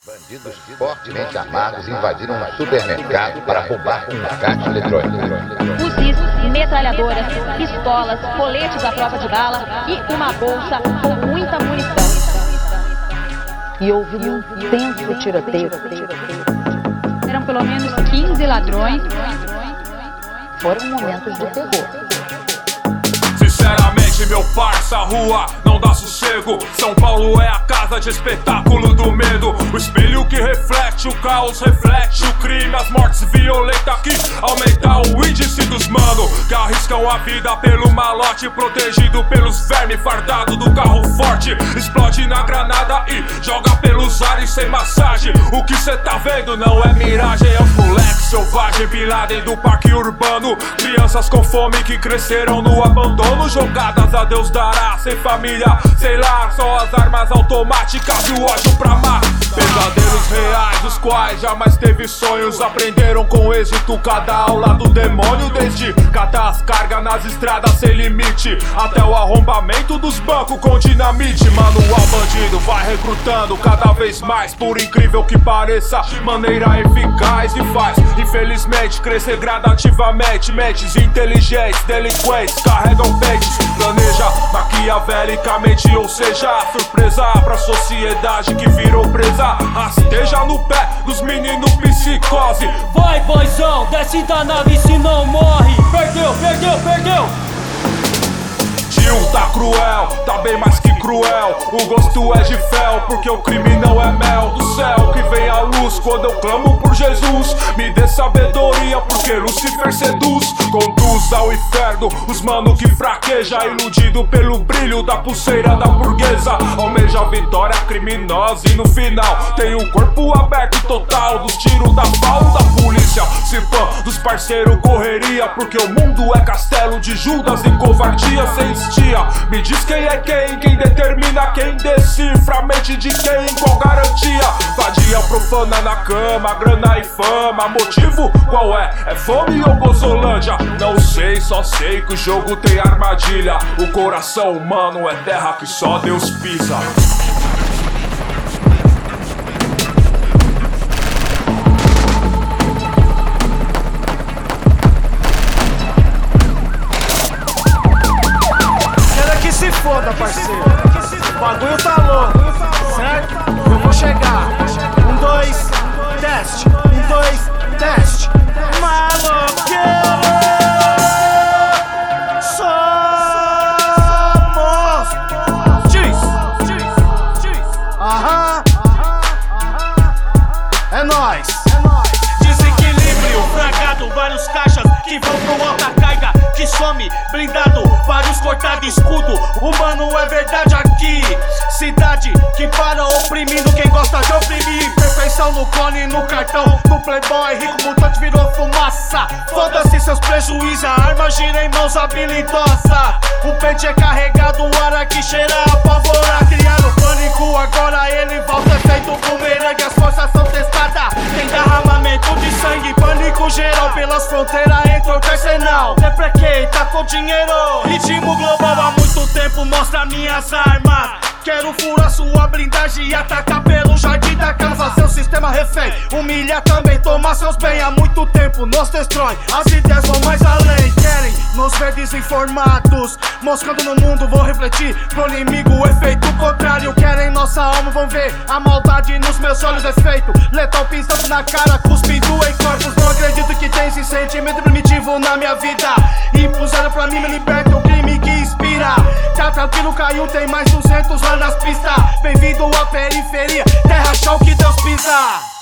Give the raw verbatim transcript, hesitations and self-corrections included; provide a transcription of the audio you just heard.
Bandidos fortemente armados invadiram um supermercado para roubar um caixa eletrônico. Fuzis, metralhadoras, pistolas, coletes à prova de bala e uma bolsa com muita munição. E houve um intenso tiroteio. Eram pelo menos quinze ladrões. Foram momentos de terror. Sinceramente, meu parça, a rua não dá sossego. São Paulo é a casa de espetáculo do medo. O espelho que reflete, o caos reflete o crime. As mortes violentas que aumentam o índice dos mano que arriscam a vida pelo malote, protegido pelos vermes fardado do carro forte. Explode na granada e joga pelos ares sem massagem. O que cê tá vendo não é miragem, é os moleques selvagem. Bin Laden do parque urbano. Crianças com fome que cresceram no abandono, jogadas a Deus dará, sem família, sem lar, só as armas automáticas e o ódio pra mar. Pesadelos reais, os quais jamais teve sonhos, aprenderam com êxito cada aula do demônio. Desde catar as cargas nas estradas sem limite, até o arrombamento dos bancos com dinamite. Manual bandido vai recrutando cada vez mais, por incrível que pareça, maneira eficaz e faz, infelizmente, crescer gradativamente. Mentes inteligentes, delinquentes, carregam pentes, planeja maquiavelicamente, ou seja, surpresa pra sociedade que virou presa. Rasteja no pé dos meninos psicose. Vai, boizão, desce da nave se não morre. Perdeu, perdeu, perdeu. Tio tá cruel, tá bem mais que cruel. O gosto é de fel, porque o crime não é mel do céu que vem a luz quando eu clamo por Jesus. Me dê sabedoria, porque Lucifer seduz, conduz ao inferno os mano que fraqueja, iludido pelo brilho da pulseira da burguesa. Almeja a vitória criminosa e no final tem o corpo aberto total dos tiros da pau da polícia. Se fã dos parceiros correria, porque o mundo é castelo de Judas e covardia sem estia. Me diz quem é quem, quem determina quem decifra a mente de quem, qual garantia. Vadia profana na cama, grana e fama, motivo qual é? É fome ou gozolândia? Não sei, só sei que o jogo tem armadilha. O coração humano é terra que só Deus pisa. Se foda, parceiro. O bagulho tá louco, certo? Eu vou chegar. Um, dois, teste. Um, dois, teste. Maloqueiro! Somos! Diz! Diz! Diz! Aham! É nóis! É nóis! Desequilíbrio, fragado, vários caixas que vão pro alta carga, que some, blindado, vários cortados, escudo. Humano é verdade aqui. Cidade que para oprimindo quem gosta de oprimir. Perfeição no clone, no cartão, no playboy. Rico mutante virou fumaça. Foda-se seus prejuízos, a arma gira em mãos habilidosa. O pente é carregado, o ar aqui cheira a pavora. Criaram pânico, agora ele volta. É feito bumerangue, as forças são testadas. Tem derramamento de sangue, pânico geral. Pelas fronteiras entrou o arsenal. Deprequei, tá com dinheiro. Ritmo global há muito tempo, mostra minhas armas. Quero furar sua blindagem e atacar pelo jardim da casa. Seu sistema refém, humilhar também, tomar seus bens. Há muito tempo nos destrói, as ideias vão mais além. Querem nos ver desinformados, moscando no mundo, vou refletir pro inimigo o efeito contrário. Querem nossa alma, vão ver a maldade nos meus olhos é feito. Letal pisando na cara, cuspindo em corpos. Não acredito que tem esse sentimento primitivo na minha vida. Impuseram pra mim, me liberta o crime que inspira. Tá tranquilo, caiu, tem mais duzentos lá nas pistas. Bem-vindo à periferia, terra chão que Deus pisa.